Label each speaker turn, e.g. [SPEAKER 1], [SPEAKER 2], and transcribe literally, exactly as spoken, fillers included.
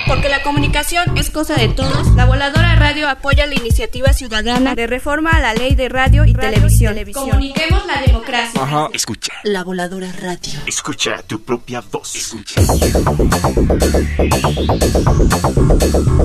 [SPEAKER 1] Porque la comunicación es cosa de todos, La Voladora Radio apoya la iniciativa ciudadana de reforma a la ley de radio y, radio televisión. y televisión. Comuniquemos la democracia.
[SPEAKER 2] Ajá. Escucha.
[SPEAKER 3] La Voladora Radio.
[SPEAKER 2] Escucha tu propia voz. Escucha.